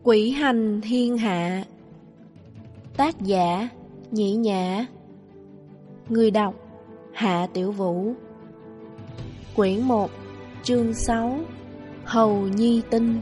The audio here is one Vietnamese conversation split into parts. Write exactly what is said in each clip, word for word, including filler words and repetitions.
Quỷ hành thiên hạ. Tác giả Nhĩ Nhã. Người đọc Hạ Tiểu Vũ. Quyển một, chương sáu, Hầu Nhi Tinh.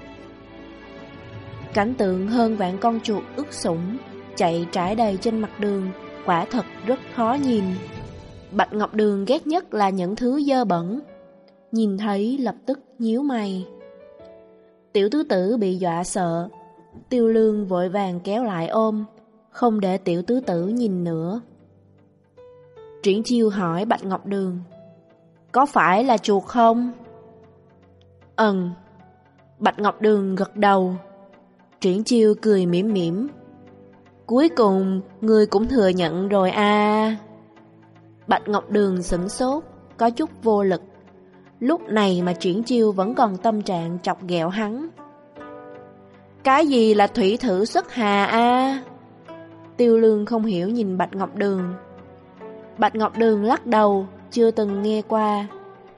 Cảnh tượng hơn vạn con chuột ướt sũng chạy trải đầy trên mặt đường quả thật rất khó nhìn. Bạch Ngọc Đường ghét nhất là những thứ dơ bẩn. Nhìn thấy lập tức nhíu mày. Tiểu tứ tử bị dọa sợ. Tiêu Lương vội vàng kéo lại ôm, không để tiểu tứ tử nhìn nữa. Triển Chiêu hỏi Bạch Ngọc Đường: Có phải là chuột không? Ừm. Bạch Ngọc Đường gật đầu. Triển Chiêu cười mỉm mỉm: Cuối cùng ngươi cũng thừa nhận rồi à. Bạch Ngọc Đường sửng sốt, có chút vô lực. Lúc này mà Triển Chiêu vẫn còn tâm trạng chọc ghẹo hắn. Cái gì là thủy thử xuất hà a? Tiêu Lương không hiểu nhìn Bạch Ngọc Đường. Bạch Ngọc Đường lắc đầu, chưa từng nghe qua.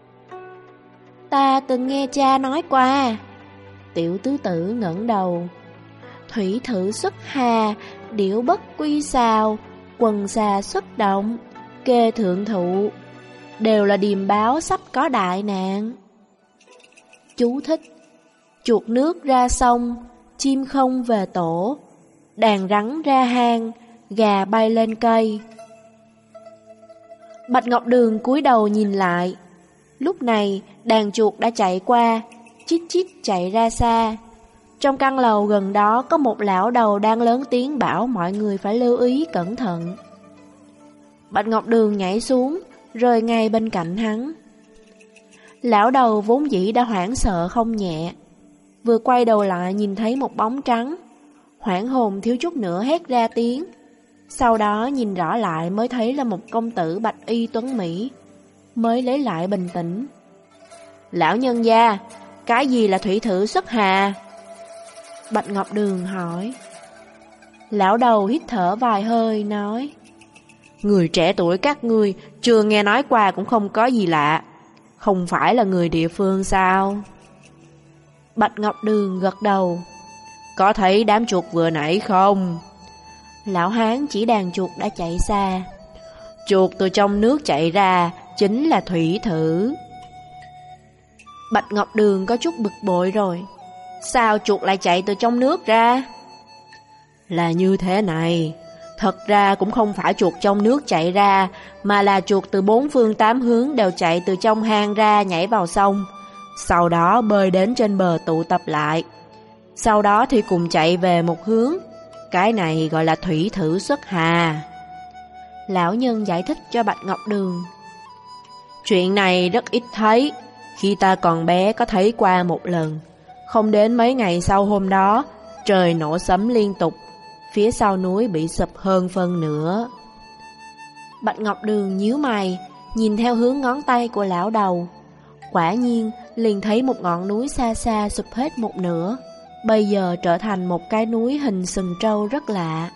Ta từng nghe cha nói qua. Tiểu tứ tử ngẩng đầu. Thủy thử xuất hà, điểu bất quy xào, quần xà xuất động, kê thượng thụ, đều là điềm báo sắp có đại nạn. Chú thích: chuột nước ra sông, chim không về tổ, đàn rắn ra hang, gà bay lên cây. Bạch Ngọc Đường cúi đầu nhìn lại. Lúc này đàn chuột đã chạy qua, chít chít chạy ra xa. Trong căn lầu gần đó có một lão đầu đang lớn tiếng bảo mọi người phải lưu ý cẩn thận. Bạch Ngọc Đường nhảy xuống, rơi ngay bên cạnh hắn. Lão đầu vốn dĩ đã hoảng sợ không nhẹ, vừa quay đầu lại nhìn thấy một bóng trắng, hoảng hồn thiếu chút nữa hét ra tiếng. Sau đó nhìn rõ lại mới thấy là một công tử bạch y tuấn mỹ, mới lấy lại bình tĩnh. Lão nhân gia, cái gì là thủy thử xuất hà? Bạch Ngọc Đường hỏi. Lão đầu hít thở vài hơi nói: Người trẻ tuổi các ngươi chưa nghe nói qua cũng không có gì lạ. Không phải là người địa phương sao? Bạch Ngọc Đường gật đầu. Có thấy đám chuột vừa nãy không? Lão hán chỉ đàn chuột đã chạy xa. Chuột từ trong nước chạy ra chính là thủy thử. Bạch Ngọc Đường có chút bực bội rồi. Sao chuột lại chạy từ trong nước ra? Là như thế này. Thật ra cũng không phải chuột trong nước chạy ra, mà là chuột từ bốn phương tám hướng đều chạy từ trong hang ra nhảy vào sông, sau đó bơi đến trên bờ tụ tập lại. Sau đó thì cùng chạy về một hướng. Cái này gọi là thủy thử xuất hà. Lão nhân giải thích cho Bạch Ngọc Đường. Chuyện này rất ít thấy. Khi ta còn bé có thấy qua một lần. Không đến mấy ngày sau hôm đó, trời nổ sấm liên tục, phía sau núi bị sụp hơn phân nửa. Bạch Ngọc Đường nhíu mày, nhìn theo hướng ngón tay của lão đầu. Quả nhiên, liền thấy một ngọn núi xa xa sụp hết một nửa, bây giờ trở thành một cái núi hình sừng trâu rất lạ.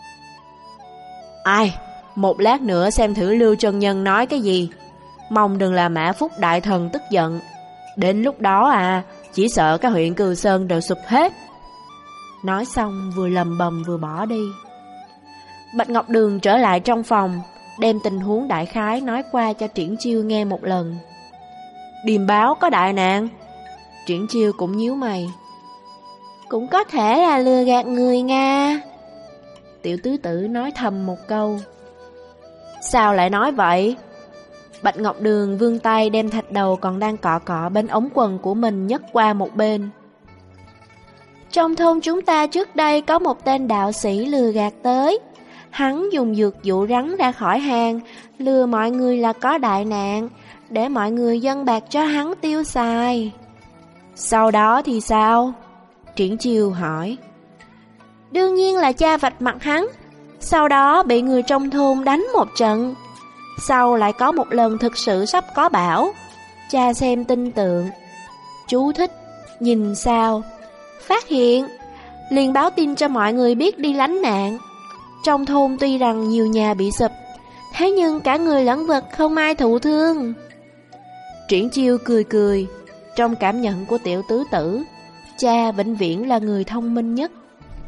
Ai, một lát nữa xem thử Lưu Chân Nhân nói cái gì. Mong đừng là Mã Phúc Đại Thần tức giận. Đến lúc đó à, chỉ sợ các huyện Cừ Sơn đều sụp hết. Nói xong vừa lầm bầm vừa bỏ đi. Bạch Ngọc Đường trở lại trong phòng, đem tình huống đại khái nói qua cho Triển Chiêu nghe một lần. Điềm báo có đại nạn? Triển Chiêu cũng nhíu mày. Cũng có thể là lừa gạt người Nga. Tiểu tứ tử nói thầm một câu. Sao lại nói vậy? Bạch Ngọc Đường vươn tay đem thạch đầu còn đang cọ cọ bên ống quần của mình nhấc qua một bên. Trong thôn chúng ta trước đây có một tên đạo sĩ lừa gạt tới. Hắn dùng dược dụ rắn ra khỏi hang, lừa mọi người là có đại nạn, để mọi người dâng bạc cho hắn tiêu xài. Sau đó thì sao? Triển Chiêu hỏi. Đương nhiên là cha vạch mặt hắn, sau đó bị người trong thôn đánh một trận. Sau lại có một lần thực sự sắp có bão, cha xem tin tượng. Chú thích: nhìn sao? Phát hiện, liền báo tin cho mọi người biết đi lánh nạn. Trong thôn tuy rằng nhiều nhà bị sụp, thế nhưng cả người lẫn vật không ai thụ thương. Triển Chiêu cười cười. Trong cảm nhận của tiểu tứ tử, cha vĩnh viễn là người thông minh nhất.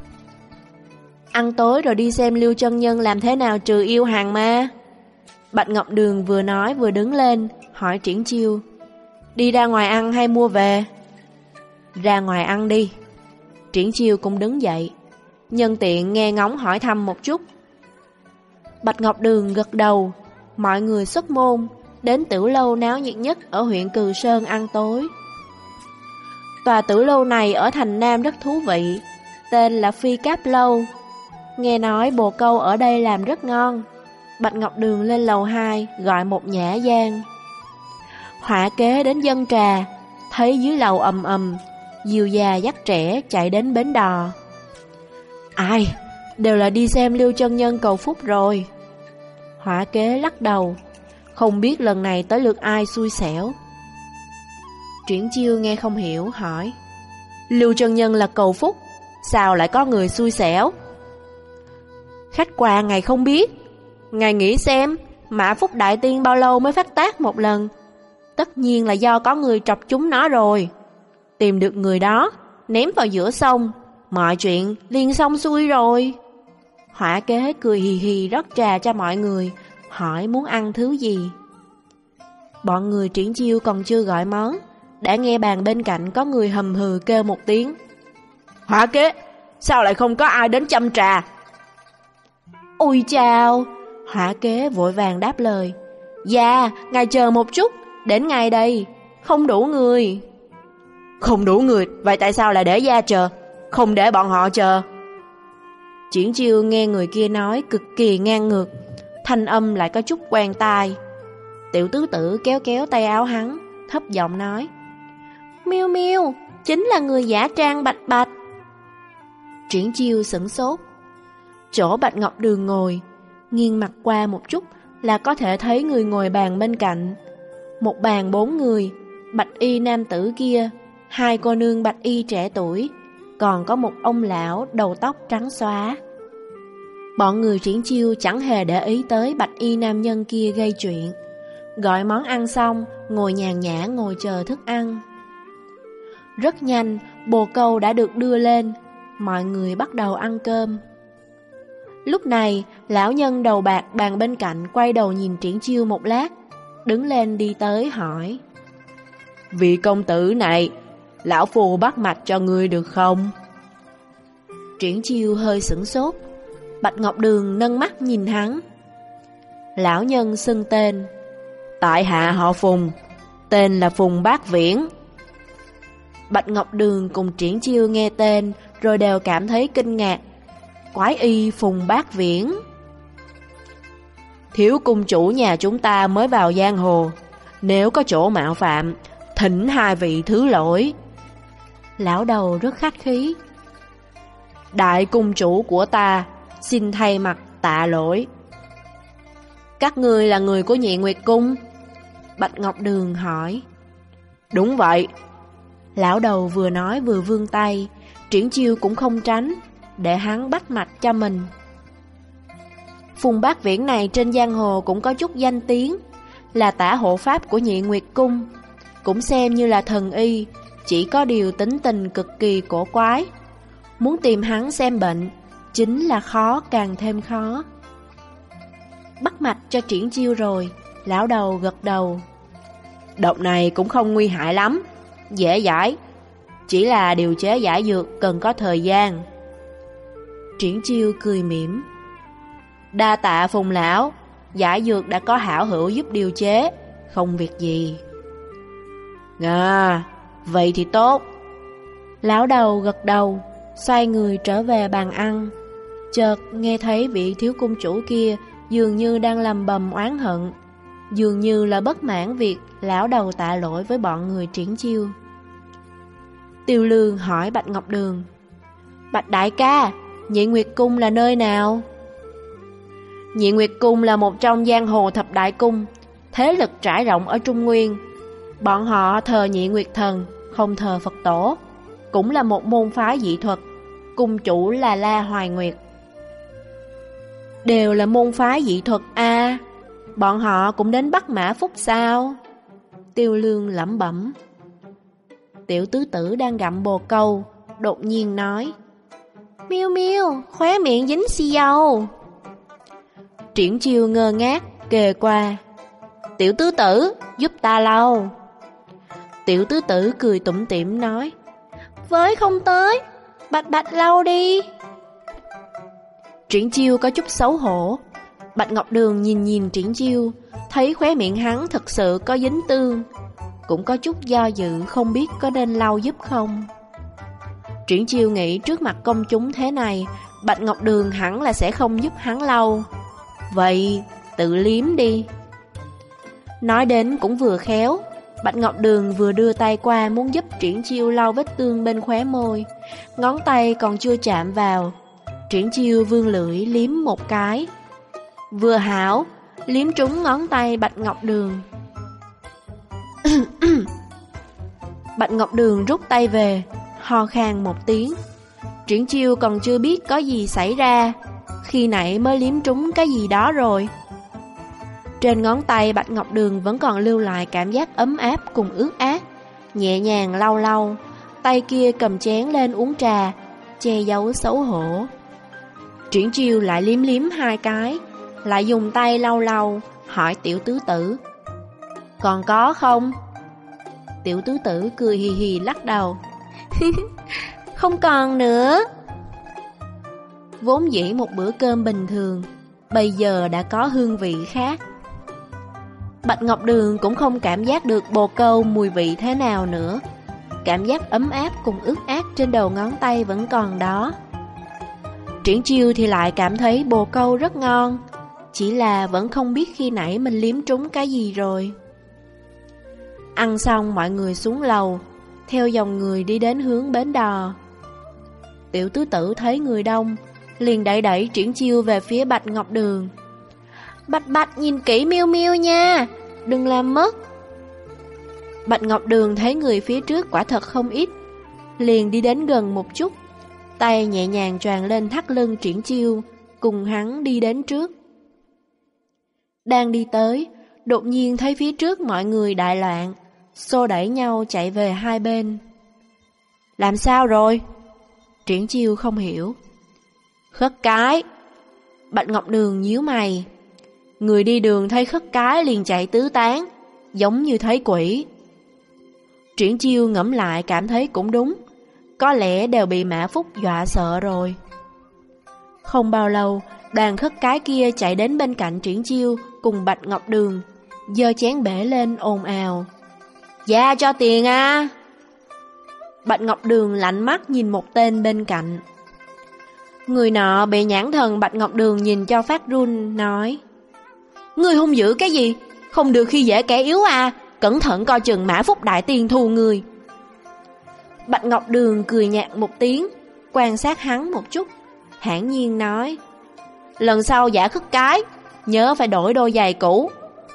Ăn tối rồi đi xem Lưu chân nhân làm thế nào trừ yêu hàng ma. Bạch Ngọc Đường vừa nói vừa đứng lên, hỏi Triển Chiêu, đi ra ngoài ăn hay mua về? Ra ngoài ăn đi. Triển Chiêu cũng đứng dậy, nhân tiện nghe ngóng hỏi thăm một chút. Bạch Ngọc Đường gật đầu. Mọi người xuất môn, đến tử lâu náo nhiệt nhất ở huyện Cừ Sơn ăn tối. Tòa tử lâu này ở thành Nam rất thú vị, tên là Phi Cáp Lâu. Nghe nói bồ câu ở đây làm rất ngon. Bạch Ngọc Đường lên lầu hai gọi một nhã gian. Họa kế đến dân trà, thấy dưới lầu ầm ầm, dìu già dắt trẻ chạy đến bến đò. Ai, đều là đi xem Lưu chân nhân cầu phúc rồi. Họa kế lắc đầu, không biết lần này tới lượt ai xui xẻo. Triển Chiêu nghe không hiểu, hỏi, Lưu chân nhân là cầu phúc, sao lại có người xui xẻo? Khách qua ngài không biết. Ngài nghĩ xem, Mã Phúc Đại Tiên bao lâu mới phát tác một lần? Tất nhiên là do có người trọc chúng nó rồi. Tìm được người đó, ném vào giữa sông, mọi chuyện liền xong xuôi rồi. Họa kế cười hì hì rót trà cho mọi người, hỏi muốn ăn thứ gì. Bọn người Triển Chiêu còn chưa gọi món, đã nghe bàn bên cạnh có người hầm hừ kêu một tiếng, Họa kế, sao lại không có ai đến chăm trà? Ôi chào! Họa kế vội vàng đáp lời, dạ, ngài chờ một chút, đến ngay đây, không đủ người. Không đủ người, vậy tại sao lại để gia chờ, không để bọn họ chờ? Triển Chiêu nghe người kia nói cực kỳ ngang ngược, thanh âm lại có chút quen tai. Tiểu tứ tử kéo kéo tay áo hắn, thấp giọng nói, Miêu Miêu, chính là người giả trang Bạch Bạch. Triển Chiêu sửng sốt. Chỗ Bạch Ngọc Đường ngồi, nghiêng mặt qua một chút là có thể thấy người ngồi bàn bên cạnh. Một bàn bốn người, bạch y nam tử kia, hai cô nương bạch y trẻ tuổi, còn có một ông lão đầu tóc trắng xóa. Bọn người Triển Chiêu chẳng hề để ý tới bạch y nam nhân kia gây chuyện. Gọi món ăn xong, ngồi nhàn nhã ngồi chờ thức ăn. Rất nhanh, bồ câu đã được đưa lên, mọi người bắt đầu ăn cơm. Lúc này, lão nhân đầu bạc bàn bên cạnh quay đầu nhìn Triển Chiêu một lát, đứng lên đi tới hỏi, vị công tử này, lão phù bắt mạch cho ngươi được không? Triển Chiêu hơi sửng sốt. Bạch Ngọc Đường nâng mắt nhìn hắn. Lão nhân xưng tên, tại hạ họ Phùng, tên là Phùng Bác Viễn. Bạch Ngọc Đường cùng Triển Chiêu nghe tên rồi đều cảm thấy kinh ngạc. Quái y Phùng Bác Viễn. Thiếu cung chủ nhà chúng ta mới vào giang hồ, nếu có chỗ mạo phạm, thỉnh hai vị thứ lỗi. Lão đầu rất khách khí. Đại cung chủ của ta, xin thay mặt tạ lỗi. Các ngươi là người của Nhị Nguyệt Cung? Bạch Ngọc Đường hỏi. Đúng vậy. Lão đầu vừa nói vừa vươn tay, Triển Chiêu cũng không tránh, để hắn bắt mạch cho mình. Phùng Bác Viễn này trên giang hồ cũng có chút danh tiếng, là tả hộ pháp của Nhị Nguyệt Cung, cũng xem như là thần y, chỉ có điều tính tình cực kỳ cổ quái. Muốn tìm hắn xem bệnh, chính là khó càng thêm khó. Bắt mạch cho Triển Chiêu rồi, lão đầu gật đầu. Độc này cũng không nguy hại lắm, dễ giải, chỉ là điều chế giải dược cần có thời gian. Triển Chiêu cười mỉm. Đa tạ Phùng lão, giải dược đã có hảo hữu giúp điều chế, không việc gì. À, vậy thì tốt. Lão đầu gật đầu, xoay người trở về bàn ăn. Chợt nghe thấy vị thiếu cung chủ kia dường như đang lầm bầm oán hận, dường như là bất mãn việc lão đầu tạ lỗi với bọn người Triển Chiêu. Tiêu Lương hỏi Bạch Ngọc Đường, Bạch đại ca, Nhị Nguyệt Cung là nơi nào? Nhị Nguyệt Cung là một trong giang hồ thập đại cung, thế lực trải rộng ở Trung Nguyên. Bọn họ thờ Nhị Nguyệt Thần, không thờ Phật tổ, cũng là một môn phái dị thuật. Cung chủ là La Hoài Nguyệt. Đều là môn phái dị thuật a, bọn họ cũng đến bắt Mã Phúc sao? Tiêu Lương lẩm bẩm. Tiểu tứ tử đang gặm bồ câu, đột nhiên nói: Miêu Miêu, khóe miệng dính xì dầu. Triển Chiêu ngơ ngác kề qua: Tiểu tứ tử, giúp ta lau. Tiểu tứ tử cười tủm tỉm nói: Với không tới, Bạch Bạch lau đi. Triển Chiêu có chút xấu hổ. Bạch Ngọc Đường nhìn nhìn Triển Chiêu, thấy khóe miệng hắn thật sự có dính tương, cũng có chút do dự không biết có nên lau giúp không. Triển Chiêu nghĩ trước mặt công chúng thế này, Bạch Ngọc Đường hẳn là sẽ không giúp hắn lau. Vậy tự liếm đi. Nói đến cũng vừa khéo, Bạch Ngọc Đường vừa đưa tay qua muốn giúp Triển Chiêu lau vết tương bên khóe môi, ngón tay còn chưa chạm vào. Triển Chiêu vươn lưỡi liếm một cái, vừa hảo liếm trúng ngón tay Bạch Ngọc Đường. Bạch Ngọc Đường rút tay về, ho khan một tiếng. Triển Chiêu còn chưa biết có gì xảy ra, khi nãy mới liếm trúng cái gì đó rồi. Trên ngón tay Bạch Ngọc Đường vẫn còn lưu lại cảm giác ấm áp cùng ướt át. Nhẹ nhàng lau lau, tay kia cầm chén lên uống trà, che giấu xấu hổ. Triển Chiêu lại liếm liếm hai cái, lại dùng tay lau lau, hỏi Tiểu tứ tử: Còn có không? Tiểu tứ tử cười hì hì lắc đầu: Không còn nữa. Vốn dĩ một bữa cơm bình thường, bây giờ đã có hương vị khác. Bạch Ngọc Đường cũng không cảm giác được bồ câu mùi vị thế nào nữa. Cảm giác ấm áp cùng ướt át trên đầu ngón tay vẫn còn đó. Triển Chiêu thì lại cảm thấy bồ câu rất ngon, chỉ là vẫn không biết khi nãy mình liếm trúng cái gì rồi. Ăn xong mọi người xuống lầu, theo dòng người đi đến hướng bến đò. Tiểu tứ tử thấy người đông, liền đẩy đẩy Triển Chiêu về phía Bạch Ngọc Đường: Bạch Bạch nhìn kỹ Miêu Miêu nha, đừng làm mất. Bạch Ngọc Đường thấy người phía trước quả thật không ít, liền đi đến gần một chút, tay nhẹ nhàng choàng lên thắt lưng Triển Chiêu, cùng hắn đi đến trước. Đang đi tới, đột nhiên thấy phía trước mọi người đại loạn, xô đẩy nhau chạy về hai bên. Làm sao rồi? Triển Chiêu không hiểu. Khất cái. Bạch Ngọc Đường nhíu mày. Người đi đường thấy khất cái liền chạy tứ tán, giống như thấy quỷ. Triển Chiêu ngẫm lại cảm thấy cũng đúng, có lẽ đều bị Mã Phúc dọa sợ rồi. Không bao lâu, đoàn khất cái kia chạy đến bên cạnh Triển Chiêu cùng Bạch Ngọc Đường, giơ chén bể lên ồn ào: Dạ cho tiền à! Bạch Ngọc Đường lạnh mắt nhìn một tên bên cạnh. Người nọ bị nhãn thần Bạch Ngọc Đường nhìn cho phát run, nói: Ngươi hung dữ cái gì? Không được khi dễ kẻ yếu à? Cẩn thận coi chừng Mã Phúc đại tiền thù người. Bạch Ngọc Đường cười nhạt một tiếng, quan sát hắn một chút, hãn nhiên nói: Lần sau giả khất cái, nhớ phải đổi đôi giày cũ.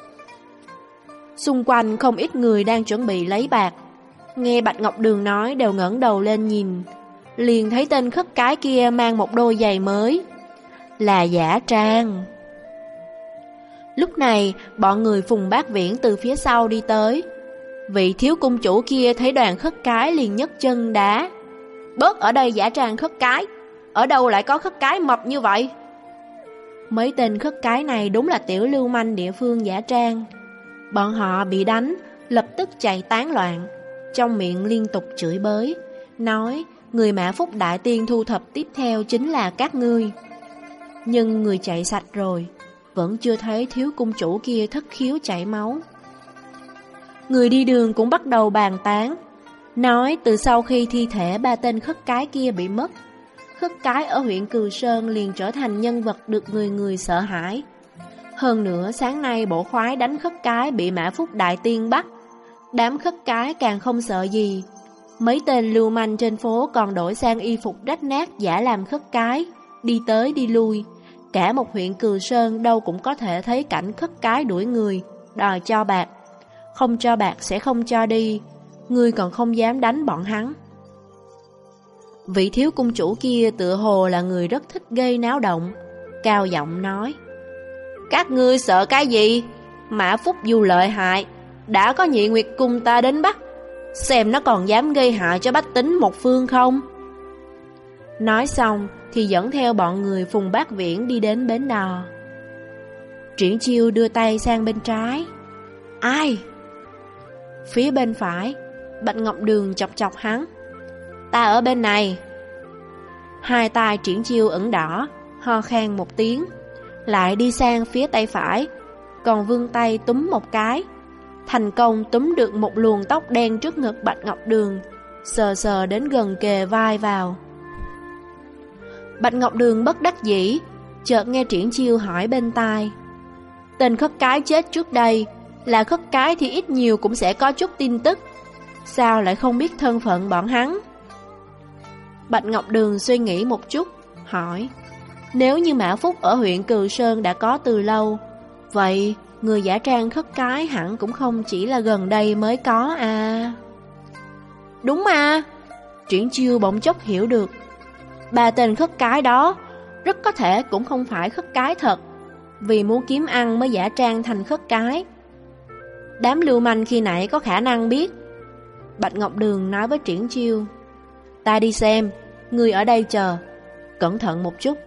Xung quanh không ít người đang chuẩn bị lấy bạc, nghe Bạch Ngọc Đường nói đều ngẩng đầu lên nhìn, liền thấy tên khất cái kia mang một đôi giày mới, là Giả Trang. Lúc này, bọn người Phùng Bác Viễn từ phía sau đi tới. Vị thiếu cung chủ kia thấy đoàn khất cái liền nhấc chân đá: Bớt ở đây Giả Trang khất cái, ở đâu lại có khất cái mập như vậy? Mấy tên khất cái này đúng là tiểu lưu manh địa phương Giả Trang. Bọn họ bị đánh, lập tức chạy tán loạn, trong miệng liên tục chửi bới, nói người Mã Phúc đại tiên thu thập tiếp theo chính là các ngươi. Nhưng người chạy sạch rồi, vẫn chưa thấy thiếu cung chủ kia thất khiếu chảy máu. Người đi đường cũng bắt đầu bàn tán, nói từ sau khi thi thể ba tên khất cái kia bị mất, khất cái ở huyện Cừ Sơn liền trở thành nhân vật được người người sợ hãi. Hơn nữa sáng nay bộ khoái đánh khất cái bị Mã Phúc đại tiên bắt, đám khất cái càng không sợ gì. Mấy tên lưu manh trên phố còn đổi sang y phục rách nát giả làm khất cái, đi tới đi lui. Cả một huyện Cừ Sơn đâu cũng có thể thấy cảnh khất cái đuổi người, đòi cho bạc. Không cho bạc sẽ không cho đi, ngươi còn không dám đánh bọn hắn. Vị thiếu cung chủ kia tựa hồ là người rất thích gây náo động, cao giọng nói: Các ngươi sợ cái gì? Mã Phúc dù lợi hại, đã có Nhị Nguyệt cung ta đến bắt, xem nó còn dám gây hại cho bách tính một phương không. Nói xong thì dẫn theo bọn người Phùng Bác Viễn đi đến bến đò. Triển Chiêu đưa tay sang bên trái. Ai? Phía bên phải, Bạch Ngọc Đường chọc chọc hắn. Ta ở bên này. Hai tay Triển Chiêu ửng đỏ, ho khan một tiếng, lại đi sang phía tay phải, còn vươn tay túm một cái, thành công túm được một luồng tóc đen trước ngực Bạch Ngọc Đường, sờ sờ đến gần kề vai vào. Bạch Ngọc Đường bất đắc dĩ, chợt nghe Triển Chiêu hỏi bên tai. Tên khất cái chết trước đây, là khất cái thì ít nhiều cũng sẽ có chút tin tức, sao lại không biết thân phận bọn hắn? Bạch Ngọc Đường suy nghĩ một chút, hỏi. Nếu như Mã Phúc ở huyện Cừ Sơn đã có từ lâu, vậy người giả trang khất cái hẳn cũng không chỉ là gần đây mới có à? Đúng mà. Triển Chiêu bỗng chốc hiểu được. Ba tên khất cái đó rất có thể cũng không phải khất cái thật, vì muốn kiếm ăn mới giả trang thành khất cái. Đám lưu manh khi nãy có khả năng biết. Bạch Ngọc Đường nói với Triển Chiêu. Ta đi xem, người ở đây chờ, cẩn thận một chút.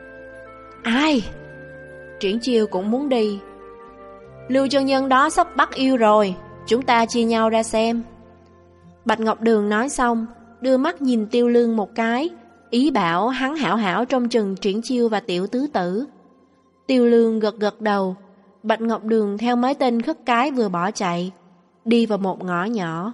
Ai? Triển Chiêu cũng muốn đi. Lưu chân nhân đó sắp bắt yêu rồi, chúng ta chia nhau ra xem. Bạch Ngọc Đường nói xong, đưa mắt nhìn Tiêu Lương một cái, ý bảo hắn hảo hảo trông chừng Triển Chiêu và Tiểu Tứ Tử. Tiêu Lương gật gật đầu. Bạch Ngọc Đường theo mấy tên khất cái vừa bỏ chạy, đi vào một ngõ nhỏ.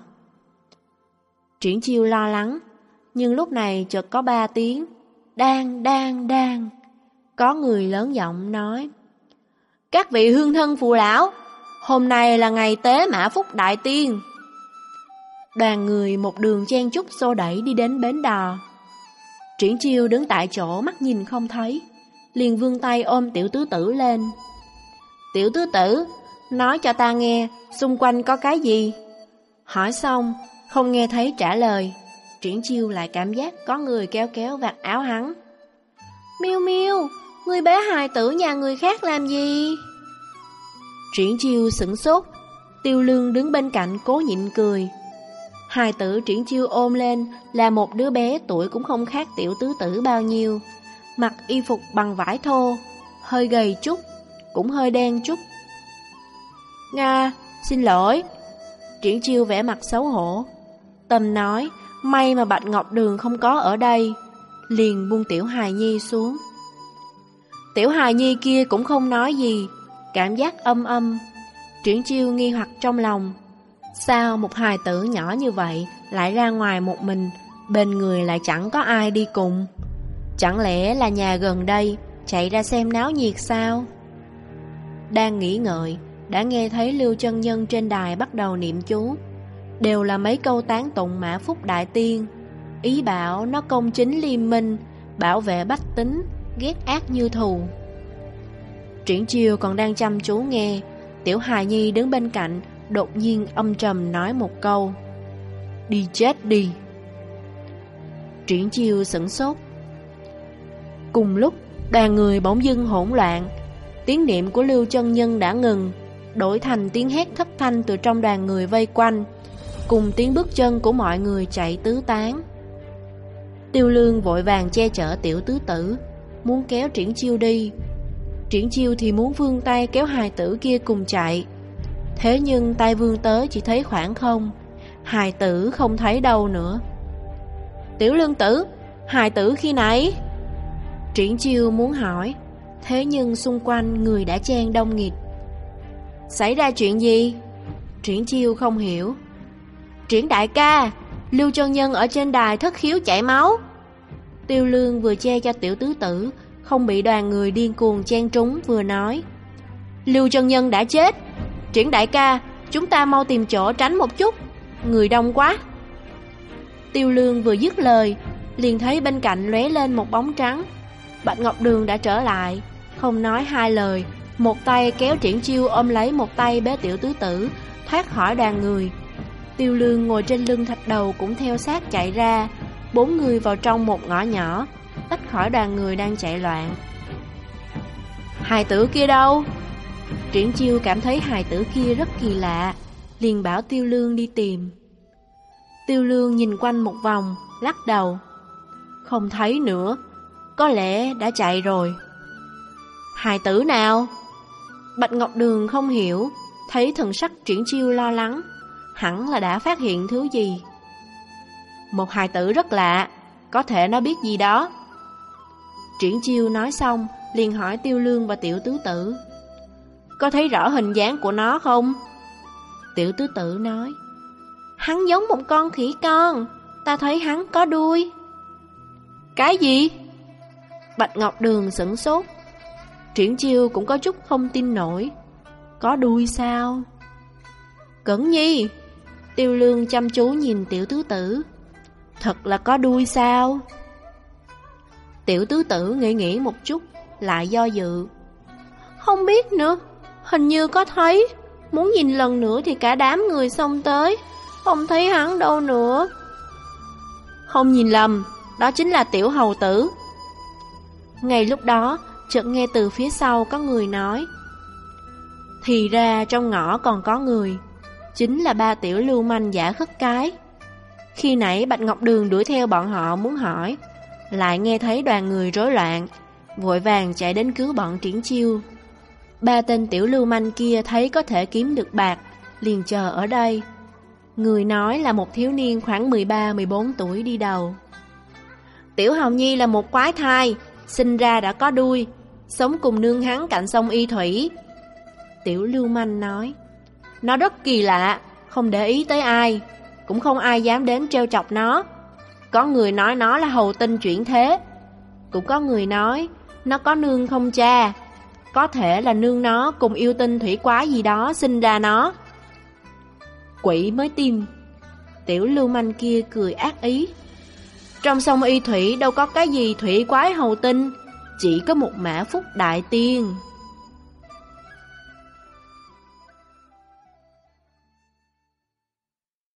Triển Chiêu lo lắng, nhưng lúc này chợt có ba tiếng đang đang đang. Có người lớn giọng nói. Các vị hương thân phụ lão, hôm nay là ngày tế Mã Phúc Đại Tiên. Đoàn người một đường chen chúc xô đẩy đi đến bến đò. Triển Chiêu đứng tại chỗ mắt nhìn không thấy, liền vươn tay ôm Tiểu Tứ Tử lên. Tiểu Tứ Tử, nói cho ta nghe, xung quanh có cái gì? Hỏi xong, không nghe thấy trả lời, Triển Chiêu lại cảm giác có người kéo kéo vạt áo hắn. Miêu Miêu, ngươi bé hài tử nhà người khác làm gì? Triển Chiêu sửng sốt. Tiêu Lương đứng bên cạnh cố nhịn cười. Hài tử Triển Chiêu ôm lên là một đứa bé tuổi cũng không khác Tiểu Tứ Tử bao nhiêu, mặc y phục bằng vải thô, hơi gầy chút, cũng hơi đen chút. Nga, xin lỗi. Triển Chiêu vẻ mặt xấu hổ. Tâm nói, may mà Bạch Ngọc Đường không có ở đây, liền buông Tiểu Hài Nhi xuống. Tiểu Hài Nhi kia cũng không nói gì, cảm giác âm âm. Triển Chiêu nghi hoặc trong lòng, sao một hài tử nhỏ như vậy lại ra ngoài một mình, bên người lại chẳng có ai đi cùng? Chẳng lẽ là nhà gần đây chạy ra xem náo nhiệt sao? Đang nghĩ ngợi, đã nghe thấy Lưu chân nhân trên đài bắt đầu niệm chú. Đều là mấy câu tán tụng Mã Phúc Đại Tiên, ý bảo nó công chính liêm minh, bảo vệ bách tính, ghét ác như thù. Triển Chiêu còn đang chăm chú nghe, Tiểu Hài Nhi đứng bên cạnh đột nhiên âm trầm nói một câu. Đi chết đi. Triển Chiêu sửng sốt. Cùng lúc, đoàn người bỗng dưng hỗn loạn. Tiếng niệm của Lưu chân nhân đã ngừng, đổi thành tiếng hét thất thanh từ trong đoàn người vây quanh, cùng tiếng bước chân của mọi người chạy tứ tán. Tiêu Lương vội vàng che chở Tiểu Tứ Tử, muốn kéo Triển Chiêu đi. Triển Chiêu thì muốn vươn tay kéo hài tử kia cùng chạy. Thế nhưng tay vươn tới chỉ thấy khoảng không, hài tử không thấy đâu nữa. Tiểu Lương tử, hài tử khi nãy? Triển Chiêu muốn hỏi, thế nhưng xung quanh người đã chen đông nghịt. Xảy ra chuyện gì? Triển Chiêu không hiểu. Triển đại ca, Lưu chân nhân ở trên đài thất khiếu chảy máu. Tiêu Lương vừa che cho Tiểu Tứ Tử không bị đoàn người điên cuồng chen trúng, vừa nói. Lưu chân nhân đã chết. Triển đại ca, chúng ta mau tìm chỗ tránh một chút, người đông quá. Tiêu Lương vừa dứt lời, liền thấy bên cạnh lóe lên một bóng trắng. Bạch Ngọc Đường đã trở lại, không nói hai lời, một tay kéo Triển Chiêu ôm lấy một tay bế Tiểu Tứ Tử, thoát khỏi đoàn người. Tiêu Lương ngồi trên lưng thạch đầu cũng theo sát chạy ra, bốn người vào trong một ngõ nhỏ, tách khỏi đoàn người đang chạy loạn. Hài tử kia đâu? Triển Chiêu cảm thấy hài tử kia rất kỳ lạ, liền bảo Tiêu Lương đi tìm. Tiêu Lương nhìn quanh một vòng, lắc đầu. Không thấy nữa, có lẽ đã chạy rồi. Hài tử nào? Bạch Ngọc Đường không hiểu, thấy thần sắc Triển Chiêu lo lắng, hẳn là đã phát hiện thứ gì. Một hài tử rất lạ, có thể nó biết gì đó. Triển Chiêu nói xong, liền hỏi Tiêu Lương và Tiểu Tứ Tử. Có thấy rõ hình dáng của nó không? Tiểu Tứ Tử nói. Hắn giống một con khỉ con, ta thấy hắn có đuôi. Cái gì? Bạch Ngọc Đường sửng sốt. Triển Chiêu cũng có chút không tin nổi. Có đuôi sao? Cẩn Nhi. Tiêu Lương chăm chú nhìn Tiểu Tứ Tử. Thật là có đuôi sao? Tiểu Tứ Tử nghĩ nghĩ một chút, lại do dự. Không biết nữa, hình như có thấy. Muốn nhìn lần nữa thì cả đám người xông tới, không thấy hắn đâu nữa. Không nhìn lầm, đó chính là Tiểu Hầu Tử. Ngay lúc đó, chợt nghe từ phía sau có người nói. Thì ra trong ngõ còn có người, chính là ba tiểu lưu manh giả khất cái. Khi nãy Bạch Ngọc Đường đuổi theo bọn họ muốn hỏi, lại nghe thấy đoàn người rối loạn, vội vàng chạy đến cứu bọn Triển Chiêu. Ba tên tiểu lưu manh kia thấy có thể kiếm được bạc, liền chờ ở đây. Người nói là một thiếu niên khoảng mười ba mười bốn tuổi đi đầu. Tiểu Hồng Nhi là một quái thai, sinh ra đã có đuôi, sống cùng nương hắn cạnh sông Y Thủy. Tiểu lưu manh nói. Nó rất kỳ lạ, không để ý tới ai, cũng không ai dám đến trêu chọc nó. Có người nói nó là hầu tinh chuyển thế, cũng có người nói nó có nương không cha, có thể là nương nó cùng yêu tinh thủy quái gì đó sinh ra nó. Quỷ mới tin. Tiểu lưu manh kia cười ác ý. Trong sông Y Thủy đâu có cái gì thủy quái hầu tinh, chỉ có một mã phúc đại tiên.